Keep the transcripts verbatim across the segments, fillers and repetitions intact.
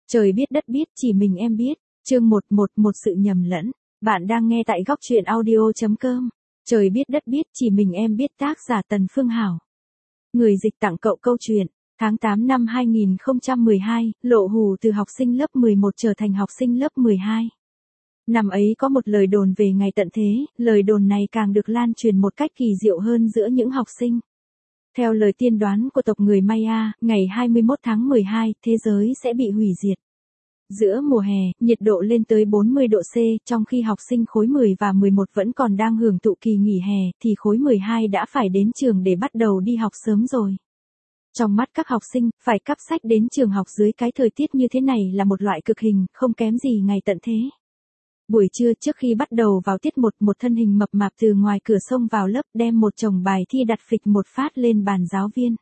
Trời biết đất biết, chỉ mình em biết. Chương một một một sự nhầm lẫn. Bạn đang nghe tại góc truyện audio.com. Trời biết đất biết, chỉ mình em biết, tác giả Tần Phương Hảo. Người dịch tặng cậu câu chuyện. Tháng tám năm hai nghìn không trăm mười hai, Lộ Hù từ học sinh lớp mười một trở thành học sinh lớp mười hai. Năm ấy có một lời đồn về ngày tận thế, lời đồn này càng được lan truyền một cách kỳ diệu hơn giữa những học sinh. Theo lời tiên đoán của tộc người Maya, ngày hai mươi mốt tháng mười hai, thế giới sẽ bị hủy diệt. Giữa mùa hè, nhiệt độ lên tới bốn mươi độ C, trong khi học sinh khối mười và mười một vẫn còn đang hưởng thụ kỳ nghỉ hè, thì khối mười hai đã phải đến trường để bắt đầu đi học sớm rồi. Trong mắt các học sinh, phải cắp sách đến trường học dưới cái thời tiết như thế này là một loại cực hình, không kém gì ngày tận thế. Buổi trưa trước khi bắt đầu vào tiết một, một thân hình mập mạp từ ngoài cửa xông vào lớp đem một chồng bài thi đặt phịch một phát lên bàn giáo viên.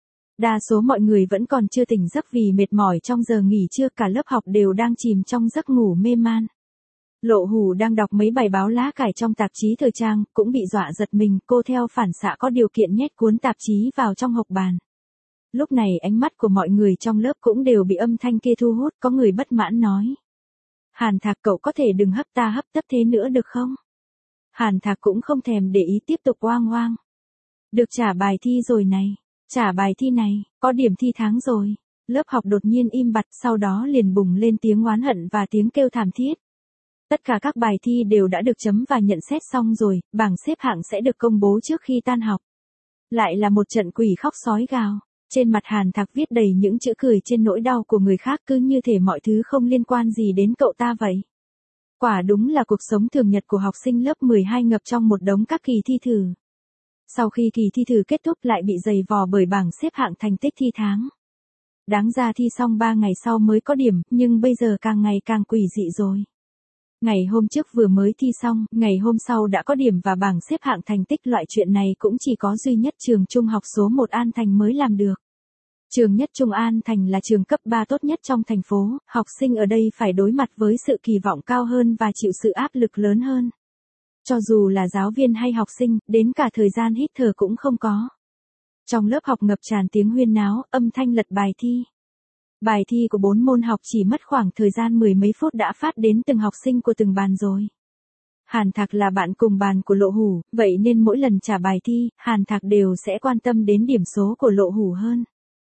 Đa số mọi người vẫn còn chưa tỉnh giấc vì mệt mỏi trong giờ nghỉ trưa, cả lớp học đều đang chìm trong giấc ngủ mê man. Lộ Hù đang đọc mấy bài báo lá cải trong tạp chí thời trang, cũng bị dọa giật mình, cô theo phản xạ có điều kiện nhét cuốn tạp chí vào trong hộc bàn. Lúc này ánh mắt của mọi người trong lớp cũng đều bị âm thanh kia thu hút, có người bất mãn nói. Hàn Thạc, cậu có thể đừng hấp ta hấp tấp thế nữa được không? Hàn Thạc cũng không thèm để ý, tiếp tục oang oang. Được trả bài thi rồi này. Trả bài thi này, có điểm thi tháng rồi. Lớp học đột nhiên im bặt, sau đó liền bùng lên tiếng oán hận và tiếng kêu thảm thiết. Tất cả các bài thi đều đã được chấm và nhận xét xong rồi, bảng xếp hạng sẽ được công bố trước khi tan học. Lại là một trận quỷ khóc sói gào. Trên mặt Hàn Thạc viết đầy những chữ cười trên nỗi đau của người khác, cứ như thể mọi thứ không liên quan gì đến cậu ta vậy. Quả đúng là cuộc sống thường nhật của học sinh lớp mười hai ngập trong một đống các kỳ thi thử. Sau khi kỳ thi thử kết thúc lại bị dày vò bởi bảng xếp hạng thành tích thi tháng. Đáng ra thi xong ba ngày sau mới có điểm, nhưng bây giờ càng ngày càng quỷ dị rồi. Ngày hôm trước vừa mới thi xong, ngày hôm sau đã có điểm và bảng xếp hạng thành tích, loại chuyện này cũng chỉ có duy nhất trường trung học số một An Thành mới làm được. Trường nhất trung An Thành là trường cấp ba tốt nhất trong thành phố, học sinh ở đây phải đối mặt với sự kỳ vọng cao hơn và chịu sự áp lực lớn hơn. Cho dù là giáo viên hay học sinh, đến cả thời gian hít thở cũng không có. Trong lớp học ngập tràn tiếng huyên náo, âm thanh lật bài thi. Bài thi của bốn môn học chỉ mất khoảng thời gian mười mấy phút đã phát đến từng học sinh của từng bàn rồi. Hàn Thạc là bạn cùng bàn của Lộ Hù, vậy nên mỗi lần trả bài thi, Hàn Thạc đều sẽ quan tâm đến điểm số của Lộ Hù hơn.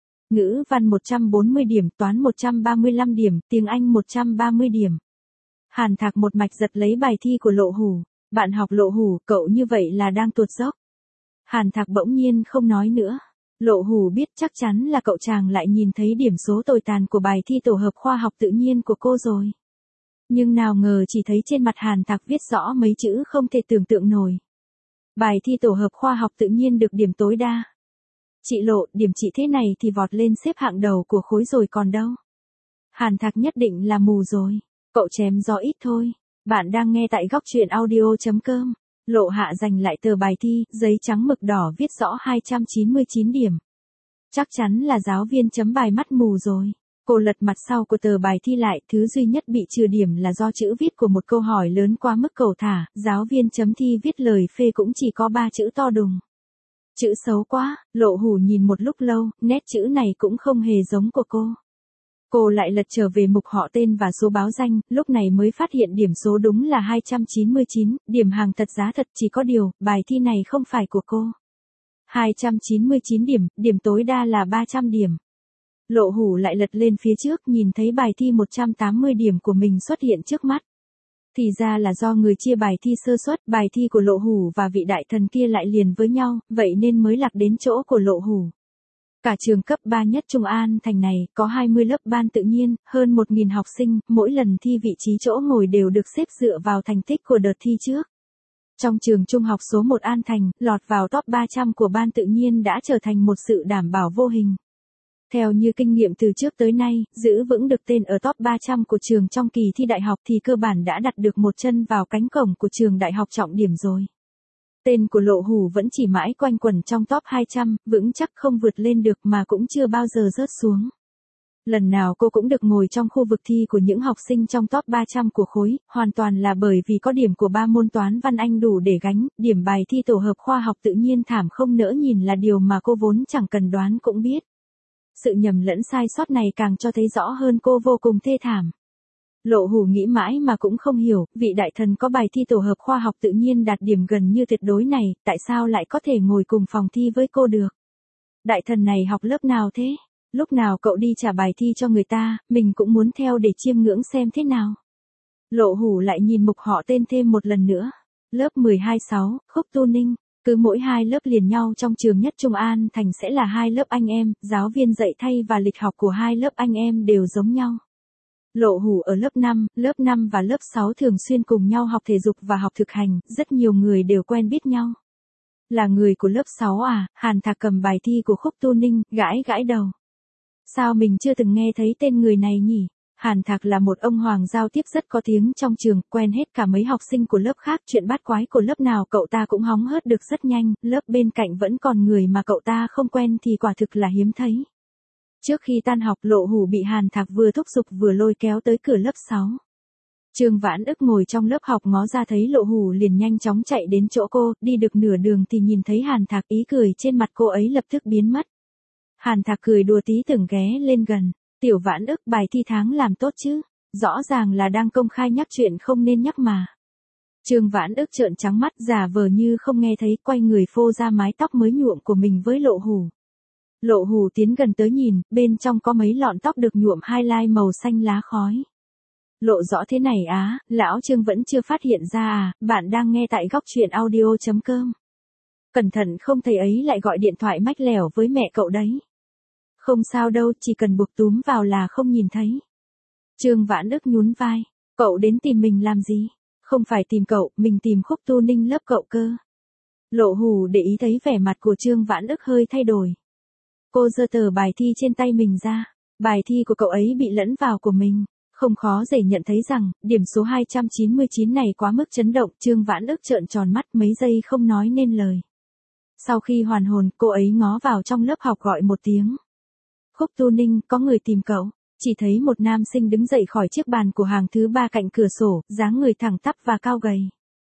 Ngữ văn một trăm bốn mươi điểm, toán một trăm ba mươi lăm điểm, tiếng Anh một trăm ba mươi điểm. Hàn Thạc một mạch giật lấy bài thi của Lộ Hù. Bạn học Lộ Hù, cậu như vậy là đang tuột dốc. Hàn Thạc bỗng nhiên không nói nữa. Lộ Hù biết chắc chắn là cậu chàng lại nhìn thấy điểm số tồi tàn của bài thi tổ hợp khoa học tự nhiên của cô rồi. Nhưng nào ngờ chỉ thấy trên mặt Hàn Thạc viết rõ mấy chữ không thể tưởng tượng nổi. Bài thi tổ hợp khoa học tự nhiên được điểm tối đa. Chị Lộ, điểm chị thế này thì vọt lên xếp hạng đầu của khối rồi còn đâu. Hàn Thạc nhất định là mù rồi. Cậu chém gió ít thôi. Bạn đang nghe tại góc truyện audio.com. Lộ Hạ giành lại tờ bài thi, giấy trắng mực đỏ viết rõ hai trăm chín mươi chín điểm. Chắc chắn là giáo viên chấm bài mắt mù rồi. Cô lật mặt sau của tờ bài thi lại, thứ duy nhất bị trừ điểm là do chữ viết của một câu hỏi lớn quá mức cầu thả, giáo viên chấm thi viết lời phê cũng chỉ có ba chữ to đùng. Chữ xấu quá, Lộ Hù nhìn một lúc lâu, nét chữ này cũng không hề giống của cô. Cô lại lật trở về mục họ tên và số báo danh, lúc này mới phát hiện điểm số đúng là hai trăm chín mươi chín, điểm hàng thật giá thật, chỉ có điều, bài thi này không phải của cô. hai trăm chín mươi chín điểm, điểm tối đa là ba trăm điểm. Lộ Hù lại lật lên phía trước, nhìn thấy bài thi một trăm tám mươi điểm của mình xuất hiện trước mắt. Thì ra là do người chia bài thi sơ suất, bài thi của Lộ Hù và vị đại thần kia lại liền với nhau, vậy nên mới lạc đến chỗ của Lộ Hù. Cả trường cấp ba nhất trung An Thành này, có hai mươi lớp ban tự nhiên, hơn một nghìn học sinh, mỗi lần thi vị trí chỗ ngồi đều được xếp dựa vào thành tích của đợt thi trước. Trong trường trung học số một An Thành, lọt vào top ba trăm của ban tự nhiên đã trở thành một sự đảm bảo vô hình. Theo như kinh nghiệm từ trước tới nay, giữ vững được tên ở top ba trăm của trường trong kỳ thi đại học thì cơ bản đã đặt được một chân vào cánh cổng của trường đại học trọng điểm rồi. Tên của Lộ Hù vẫn chỉ mãi quanh quẩn trong top hai trăm, vững chắc không vượt lên được mà cũng chưa bao giờ rớt xuống. Lần nào cô cũng được ngồi trong khu vực thi của những học sinh trong top ba trăm của khối, hoàn toàn là bởi vì có điểm của ba môn toán văn Anh đủ để gánh, điểm bài thi tổ hợp khoa học tự nhiên thảm không nỡ nhìn là điều mà cô vốn chẳng cần đoán cũng biết. Sự nhầm lẫn sai sót này càng cho thấy rõ hơn cô vô cùng thê thảm. Lộ Hủ nghĩ mãi mà cũng không hiểu, vị đại thần có bài thi tổ hợp khoa học tự nhiên đạt điểm gần như tuyệt đối này, tại sao lại có thể ngồi cùng phòng thi với cô được? Đại thần này học lớp nào thế? Lúc nào cậu đi trả bài thi cho người ta, mình cũng muốn theo để chiêm ngưỡng xem thế nào. Lộ Hủ lại nhìn mục họ tên thêm một lần nữa. Lớp mười hai sáu, Khúc Tu Ninh. Cứ mỗi hai lớp liền nhau trong trường nhất Trung An Thành sẽ là hai lớp anh em, giáo viên dạy thay và lịch học của hai lớp anh em đều giống nhau. Lộ Hủ ở lớp năm, lớp năm và lớp sáu thường xuyên cùng nhau học thể dục và học thực hành, rất nhiều người đều quen biết nhau. Là người của lớp sáu à? Hàn Thạc cầm bài thi của Khúc Tu Ninh, gãi gãi đầu. Sao mình chưa từng nghe thấy tên người này nhỉ? Hàn Thạc là một ông hoàng giao tiếp rất có tiếng trong trường, quen hết cả mấy học sinh của lớp khác, chuyện bát quái của lớp nào cậu ta cũng hóng hớt được rất nhanh, lớp bên cạnh vẫn còn người mà cậu ta không quen thì quả thực là hiếm thấy. Trước khi tan học, Lộ Hủ bị Hàn Thạc vừa thúc giục vừa lôi kéo tới cửa lớp sáu. Trương Vãn Ức ngồi trong lớp học ngó ra thấy Lộ Hủ liền nhanh chóng chạy đến chỗ cô, đi được nửa đường thì nhìn thấy Hàn Thạc, ý cười trên mặt cô ấy lập tức biến mất. Hàn Thạc cười đùa tí tưởng ghé lên gần. Tiểu Vãn Ức, bài thi tháng làm tốt chứ? Rõ ràng là đang công khai nhắc chuyện không nên nhắc mà. Trương Vãn Ức trợn trắng mắt, giả vờ như không nghe thấy, quay người phô ra mái tóc mới nhuộm của mình với Lộ Hủ. Lộ Hủ tiến gần tới nhìn, bên trong có mấy lọn tóc được nhuộm highlight màu xanh lá khói. Lộ rõ thế này á, lão Trương vẫn chưa phát hiện ra à? Bạn đang nghe tại góc truyện audio chấm com. Cẩn thận không thầy ấy lại gọi điện thoại mách lẻo với mẹ cậu đấy. Không sao đâu, chỉ cần buộc túm vào là không nhìn thấy. Trương Vãn Ức nhún vai. Cậu đến tìm mình làm gì? Không phải tìm cậu, mình tìm Khúc Tu Ninh lớp cậu cơ. Lộ Hủ để ý thấy vẻ mặt của Trương Vãn Ức hơi thay đổi. Cô giơ tờ bài thi trên tay mình ra. Bài thi của cậu ấy bị lẫn vào của mình. Không khó để nhận thấy rằng, điểm số hai trăm chín mươi chín này quá mức chấn động. Trương Vãn Ức trợn tròn mắt mấy giây không nói nên lời. Sau khi hoàn hồn, cô ấy ngó vào trong lớp học gọi một tiếng. Khúc Tu Ninh, có người tìm cậu. Chỉ thấy một nam sinh đứng dậy khỏi chiếc bàn của hàng thứ ba cạnh cửa sổ, dáng người thẳng tắp và cao gầy.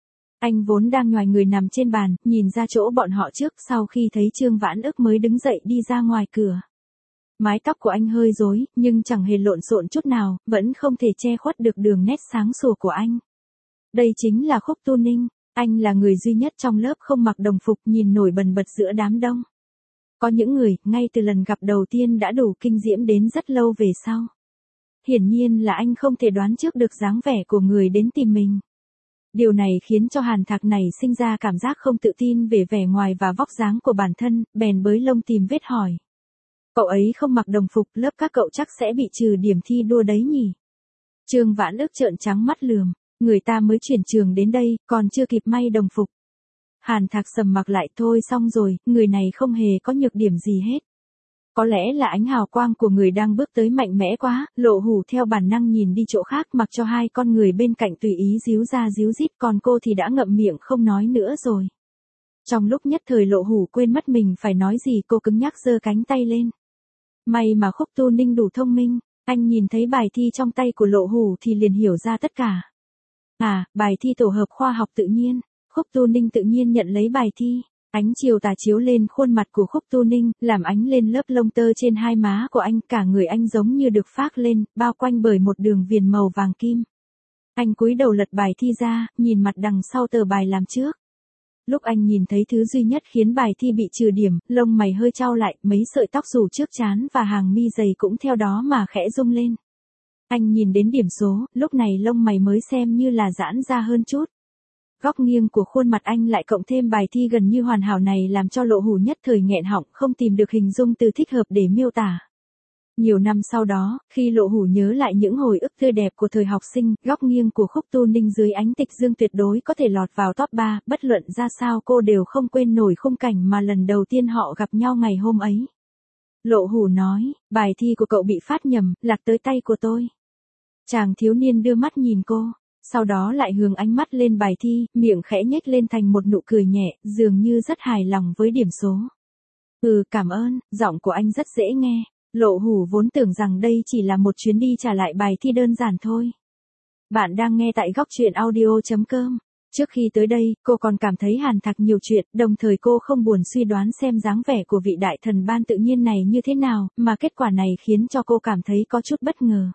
Anh vốn đang nhoài người nằm trên bàn, nhìn ra chỗ bọn họ trước, sau khi thấy Trương Vãn Ức mới đứng dậy đi ra ngoài cửa. Mái tóc của anh hơi rối, nhưng chẳng hề lộn xộn chút nào, vẫn không thể che khuất được đường nét sáng sủa của anh. Đây chính là Khúc Tu Ninh, anh là người duy nhất trong lớp không mặc đồng phục, nhìn nổi bần bật giữa đám đông. Có những người, ngay từ lần gặp đầu tiên đã đủ kinh diễm đến rất lâu về sau. Hiển nhiên là anh không thể đoán trước được dáng vẻ của người đến tìm mình. Điều này khiến cho Hàn Thạc này sinh ra cảm giác không tự tin về vẻ ngoài và vóc dáng của bản thân, bèn bới lông tìm vết hỏi. Cậu ấy không mặc đồng phục, lớp các cậu chắc sẽ bị trừ điểm thi đua đấy nhỉ? Trương Vãn Ức trợn trắng mắt lườm, người ta mới chuyển trường đến đây, còn chưa kịp may đồng phục. Hàn Thạc sầm mặt lại, thôi xong rồi, người này không hề có nhược điểm gì hết. Có lẽ là ánh hào quang của người đang bước tới mạnh mẽ quá, Lộ Hủ theo bản năng nhìn đi chỗ khác, mặc cho hai con người bên cạnh tùy ý díu ra díu dít, còn cô thì đã ngậm miệng không nói nữa rồi. Trong lúc nhất thời Lộ Hủ quên mất mình phải nói gì, cô cứng nhắc giơ cánh tay lên. May mà Khúc Tu Ninh đủ thông minh, anh nhìn thấy bài thi trong tay của Lộ Hủ thì liền hiểu ra tất cả. À, bài thi tổ hợp khoa học tự nhiên. Khúc Tu Ninh tự nhiên nhận lấy bài thi. Ánh chiều tà chiếu lên khuôn mặt của Khúc Tu Ninh, làm ánh lên lớp lông tơ trên hai má của anh, cả người anh giống như được phác lên, bao quanh bởi một đường viền màu vàng kim. Anh cúi đầu lật bài thi ra, nhìn mặt đằng sau tờ bài làm trước. Lúc anh nhìn thấy thứ duy nhất khiến bài thi bị trừ điểm, lông mày hơi chau lại, mấy sợi tóc rủ trước trán và hàng mi dày cũng theo đó mà khẽ rung lên. Anh nhìn đến điểm số, lúc này lông mày mới xem như là giãn ra hơn chút. Góc nghiêng của khuôn mặt anh lại cộng thêm bài thi gần như hoàn hảo này làm cho Lộ Hủ nhất thời nghẹn họng, không tìm được hình dung từ thích hợp để miêu tả. Nhiều năm sau đó, khi Lộ Hủ nhớ lại những hồi ức tươi đẹp của thời học sinh, góc nghiêng của Khúc Tu Ninh dưới ánh tịch dương tuyệt đối có thể lọt vào top ba, bất luận ra sao cô đều không quên nổi khung cảnh mà lần đầu tiên họ gặp nhau ngày hôm ấy. Lộ Hủ nói, bài thi của cậu bị phát nhầm, lạc tới tay của tôi. Chàng thiếu niên đưa mắt nhìn cô. Sau đó lại hướng ánh mắt lên bài thi, miệng khẽ nhếch lên thành một nụ cười nhẹ, dường như rất hài lòng với điểm số. Ừ, cảm ơn, giọng của anh rất dễ nghe. Lộ Hủ vốn tưởng rằng đây chỉ là một chuyến đi trả lại bài thi đơn giản thôi. Bạn đang nghe tại góc truyện audio chấm com. Trước khi tới đây, cô còn cảm thấy Hàn Thạc nhiều chuyện, đồng thời cô không buồn suy đoán xem dáng vẻ của vị đại thần ban tự nhiên này như thế nào, mà kết quả này khiến cho cô cảm thấy có chút bất ngờ.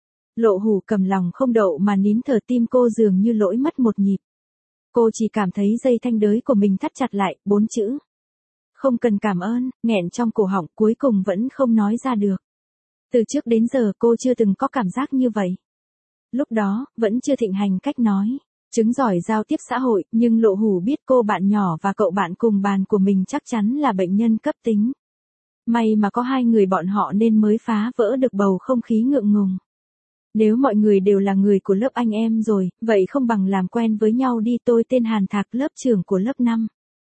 Lộ Hủ cầm lòng không đậu mà nín thở, tim cô dường như lỗi mất một nhịp. Cô chỉ cảm thấy dây thanh đới của mình thắt chặt lại, bốn chữ. Không cần cảm ơn, nghẹn trong cổ họng cuối cùng vẫn không nói ra được. Từ trước đến giờ cô chưa từng có cảm giác như vậy. Lúc đó, vẫn chưa thịnh hành cách nói. Chứng giỏi giao tiếp xã hội, nhưng Lộ Hủ biết cô bạn nhỏ và cậu bạn cùng bàn của mình chắc chắn là bệnh nhân cấp tính. May mà có hai người bọn họ nên mới phá vỡ được bầu không khí ngượng ngùng. Nếu mọi người đều là người của lớp anh em rồi, vậy không bằng làm quen với nhau đi. Tôi tên Hàn Thạc, lớp trưởng của lớp năm.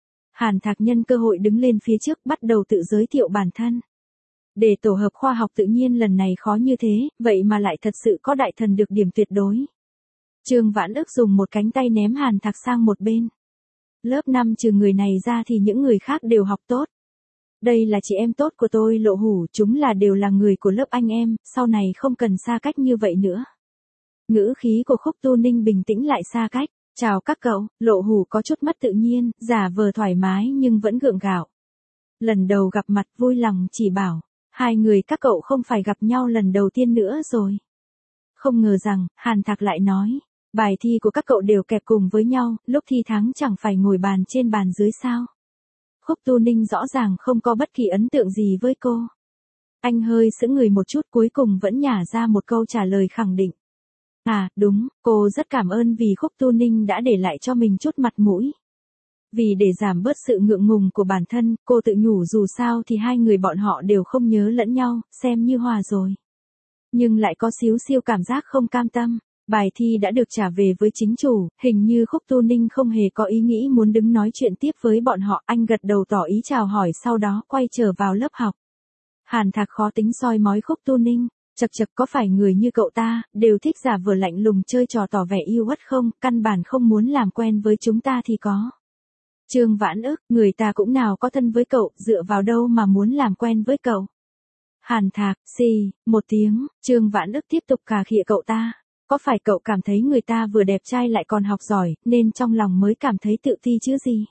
Hàn Thạc nhân cơ hội đứng lên phía trước bắt đầu tự giới thiệu bản thân. Để tổ hợp khoa học tự nhiên lần này khó như thế, vậy mà lại thật sự có đại thần được điểm tuyệt đối. Trương Vãn Ức dùng một cánh tay ném Hàn Thạc sang một bên. Lớp năm trừ người này ra thì những người khác đều học tốt. Đây là chị em tốt của tôi Lộ Hủ, chúng là đều là người của lớp anh em, sau này không cần xa cách như vậy nữa. Ngữ khí của Khúc Tu Ninh bình tĩnh lại xa cách. Chào các cậu, Lộ Hủ có chút mất tự nhiên, giả vờ thoải mái nhưng vẫn gượng gạo. Lần đầu gặp mặt vui lòng chỉ bảo, hai người các cậu không phải gặp nhau lần đầu tiên nữa rồi. Không ngờ rằng, Hàn Thạc lại nói, bài thi của các cậu đều kẹp cùng với nhau, lúc thi thắng chẳng phải ngồi bàn trên bàn dưới sao. Khúc Tu Ninh rõ ràng không có bất kỳ ấn tượng gì với cô. Anh hơi sững người một chút, cuối cùng vẫn nhả ra một câu trả lời khẳng định. À, đúng, cô rất cảm ơn vì Khúc Tu Ninh đã để lại cho mình chút mặt mũi. Vì để giảm bớt sự ngượng ngùng của bản thân, cô tự nhủ dù sao thì hai người bọn họ đều không nhớ lẫn nhau, xem như hòa rồi. Nhưng lại có xíu xiu cảm giác không cam tâm. Bài thi đã được trả về với chính chủ, hình như Khúc Tu Ninh không hề có ý nghĩ muốn đứng nói chuyện tiếp với bọn họ. Anh gật đầu tỏ ý chào hỏi, sau đó quay trở vào lớp học. Hàn Thạc khó tính soi mói Khúc Tu Ninh. Chật chật, có phải người như cậu ta, đều thích giả vờ lạnh lùng chơi trò tỏ vẻ yêu uất không, căn bản không muốn làm quen với chúng ta thì có. Trương Vãn Ức, người ta cũng nào có thân với cậu, dựa vào đâu mà muốn làm quen với cậu. Hàn Thạc, xì, một tiếng, Trương Vãn Ức tiếp tục cà khịa cậu ta. Có phải cậu cảm thấy người ta vừa đẹp trai lại còn học giỏi, nên trong lòng mới cảm thấy tự ti chứ gì?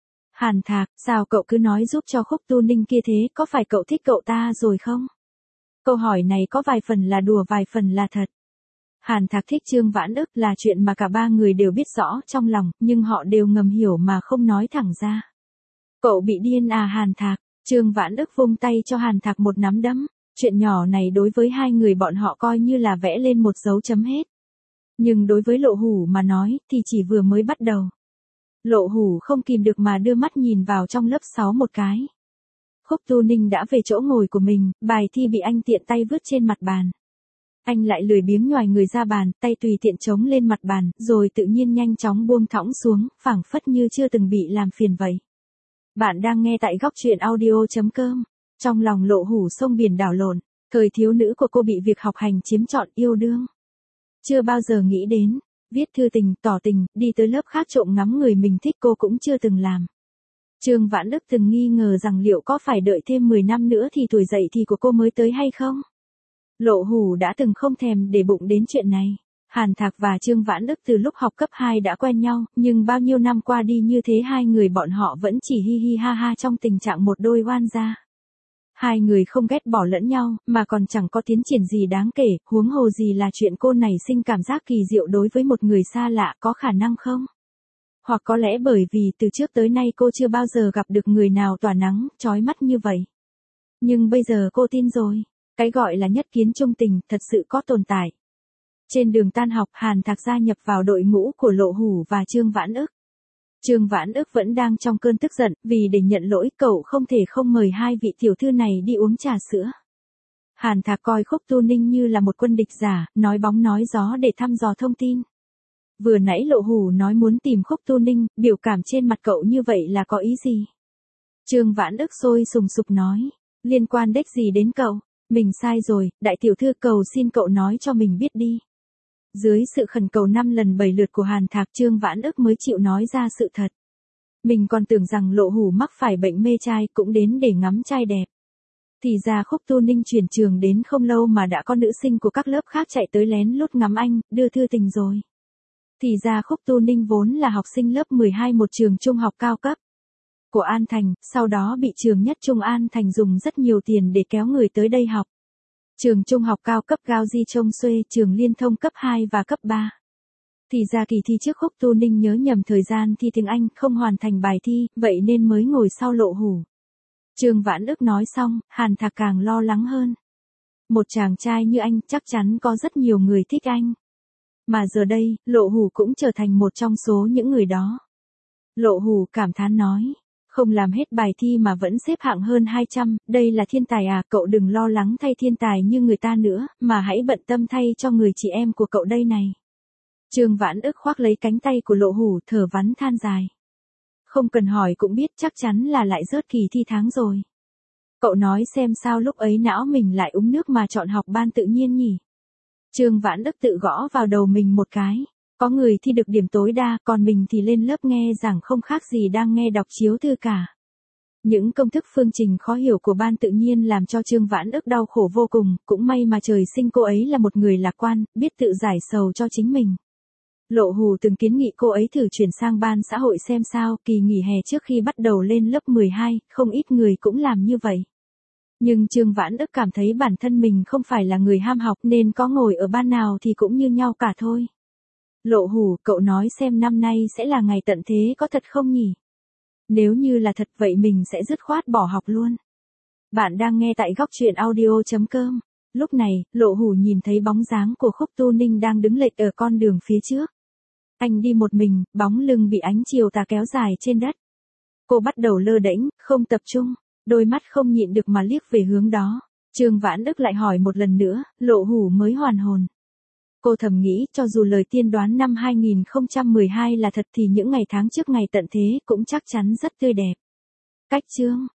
Hàn Thạc, sao cậu cứ nói giúp cho Khúc Tu Ninh kia thế, có phải cậu thích cậu ta rồi không? Câu hỏi này có vài phần là đùa vài phần là thật. Hàn Thạc thích Trương Vãn Ức là chuyện mà cả ba người đều biết rõ trong lòng, nhưng họ đều ngầm hiểu mà không nói thẳng ra. Cậu bị điên à Hàn Thạc? Trương Vãn Ức vung tay cho Hàn Thạc một nắm đấm. Chuyện nhỏ này đối với hai người bọn họ coi như là vẽ lên một dấu chấm hết. Nhưng đối với Lộ Hủ mà nói thì chỉ vừa mới bắt đầu. Lộ Hủ không kìm được mà đưa mắt nhìn vào trong lớp sáu một cái. Khúc Tu Ninh đã về chỗ ngồi của mình, bài thi bị anh tiện tay vứt trên mặt bàn. Anh lại lười biếng nhoài người ra bàn, tay tùy tiện chống lên mặt bàn, rồi tự nhiên nhanh chóng buông thõng xuống, phảng phất như chưa từng bị làm phiền vậy. Bạn đang nghe tại góc truyện audio chấm com. Trong lòng Lộ Hủ sông biển đảo lộn, thời thiếu nữ của cô bị việc học hành chiếm trọn, yêu đương. Chưa bao giờ nghĩ đến, viết thư tình, tỏ tình, đi tới lớp khác trộm ngắm người mình thích cô cũng chưa từng làm. Trương Vãn Ức từng nghi ngờ rằng liệu có phải đợi thêm mười năm nữa thì tuổi dậy thì của cô mới tới hay không? Lộ Hủ đã từng không thèm để bụng đến chuyện này. Hàn Thạc và Trương Vãn Ức từ lúc học cấp hai đã quen nhau, nhưng bao nhiêu năm qua đi như thế hai người bọn họ vẫn chỉ hi hi ha ha trong tình trạng một đôi oan gia. Hai người không ghét bỏ lẫn nhau, mà còn chẳng có tiến triển gì đáng kể, huống hồ gì là chuyện cô này sinh cảm giác kỳ diệu đối với một người xa lạ, có khả năng không? Hoặc có lẽ bởi vì từ trước tới nay cô chưa bao giờ gặp được người nào tỏa nắng, chói mắt như vậy. Nhưng bây giờ cô tin rồi, cái gọi là nhất kiến chung tình thật sự có tồn tại. Trên đường tan học, Hàn Thạc gia nhập vào đội ngũ của Lộ Hủ và Trương Vãn Ức. Trương Vãn Ức vẫn đang trong cơn tức giận, vì để nhận lỗi cậu không thể không mời hai vị tiểu thư này đi uống trà sữa. Hàn Thạc coi Khúc Tu Ninh như là một quân địch giả, nói bóng nói gió để thăm dò thông tin. Vừa nãy Lộ Hủ nói muốn tìm Khúc Tu Ninh, biểu cảm trên mặt cậu như vậy là có ý gì? Trương Vãn Ức sôi sùng sục nói, liên quan đếch gì đến cậu, mình sai rồi, đại tiểu thư cầu xin cậu nói cho mình biết đi. Dưới sự khẩn cầu năm lần bảy lượt của Hàn Thạc, Trương Vãn Ức mới chịu nói ra sự thật. Mình còn tưởng rằng Lộ Hủ mắc phải bệnh mê trai cũng đến để ngắm trai đẹp. Thì ra Khúc Tu Ninh chuyển trường đến không lâu mà đã có nữ sinh của các lớp khác chạy tới lén lút ngắm anh, đưa thư tình rồi. Thì ra Khúc Tu Ninh vốn là học sinh lớp mười hai một trường trung học cao cấp của An Thành, sau đó bị trường nhất trung An Thành dùng rất nhiều tiền để kéo người tới đây học. Trường trung học cao cấp Gao Di Trông Xuê, trường liên thông cấp hai và cấp ba. Thì ra kỳ thi trước Khúc Tu Ninh nhớ nhầm thời gian thi tiếng Anh, không hoàn thành bài thi, vậy nên mới ngồi sau Lộ Hủ. Trương Vãn Ức nói xong, Hàn Thạc càng lo lắng hơn. Một chàng trai như anh chắc chắn có rất nhiều người thích anh. Mà giờ đây, Lộ Hủ cũng trở thành một trong số những người đó. Lộ Hủ cảm thán nói, không làm hết bài thi mà vẫn xếp hạng hơn hai trăm, đây là thiên tài à, cậu đừng lo lắng thay thiên tài như người ta nữa, mà hãy bận tâm thay cho người chị em của cậu đây này. Trương Vãn Ức khoác lấy cánh tay của Lộ Hủ thở vắn than dài. Không cần hỏi cũng biết chắc chắn là lại rớt kỳ thi tháng rồi. Cậu nói xem sao lúc ấy não mình lại uống nước mà chọn học ban tự nhiên nhỉ? Trương Vãn Ức tự gõ vào đầu mình một cái. Có người thi được điểm tối đa, còn mình thì lên lớp nghe giảng không khác gì đang nghe đọc chiếu thư cả. Những công thức phương trình khó hiểu của ban tự nhiên làm cho Trương Vãn Ức đau khổ vô cùng, cũng may mà trời sinh cô ấy là một người lạc quan, biết tự giải sầu cho chính mình. Lộ Hủ từng kiến nghị cô ấy thử chuyển sang ban xã hội xem sao, kỳ nghỉ hè trước khi bắt đầu lên lớp mười hai, không ít người cũng làm như vậy. Nhưng Trương Vãn Ức cảm thấy bản thân mình không phải là người ham học nên có ngồi ở ban nào thì cũng như nhau cả thôi. Lộ Hủ, cậu nói xem năm nay sẽ là ngày tận thế có thật không nhỉ? Nếu như là thật vậy mình sẽ dứt khoát bỏ học luôn. Bạn đang nghe tại góc truyện audio chấm com. Lúc này, Lộ Hủ nhìn thấy bóng dáng của Khúc Tu Ninh đang đứng lệch ở con đường phía trước. Anh đi một mình, bóng lưng bị ánh chiều tà kéo dài trên đất. Cô bắt đầu lơ đễnh, không tập trung, đôi mắt không nhịn được mà liếc về hướng đó. Trương Vãn Ức lại hỏi một lần nữa, Lộ Hủ mới hoàn hồn. Cô thầm nghĩ cho dù lời tiên đoán năm hai nghìn không trăm mười hai là thật thì những ngày tháng trước ngày tận thế cũng chắc chắn rất tươi đẹp. Cách chương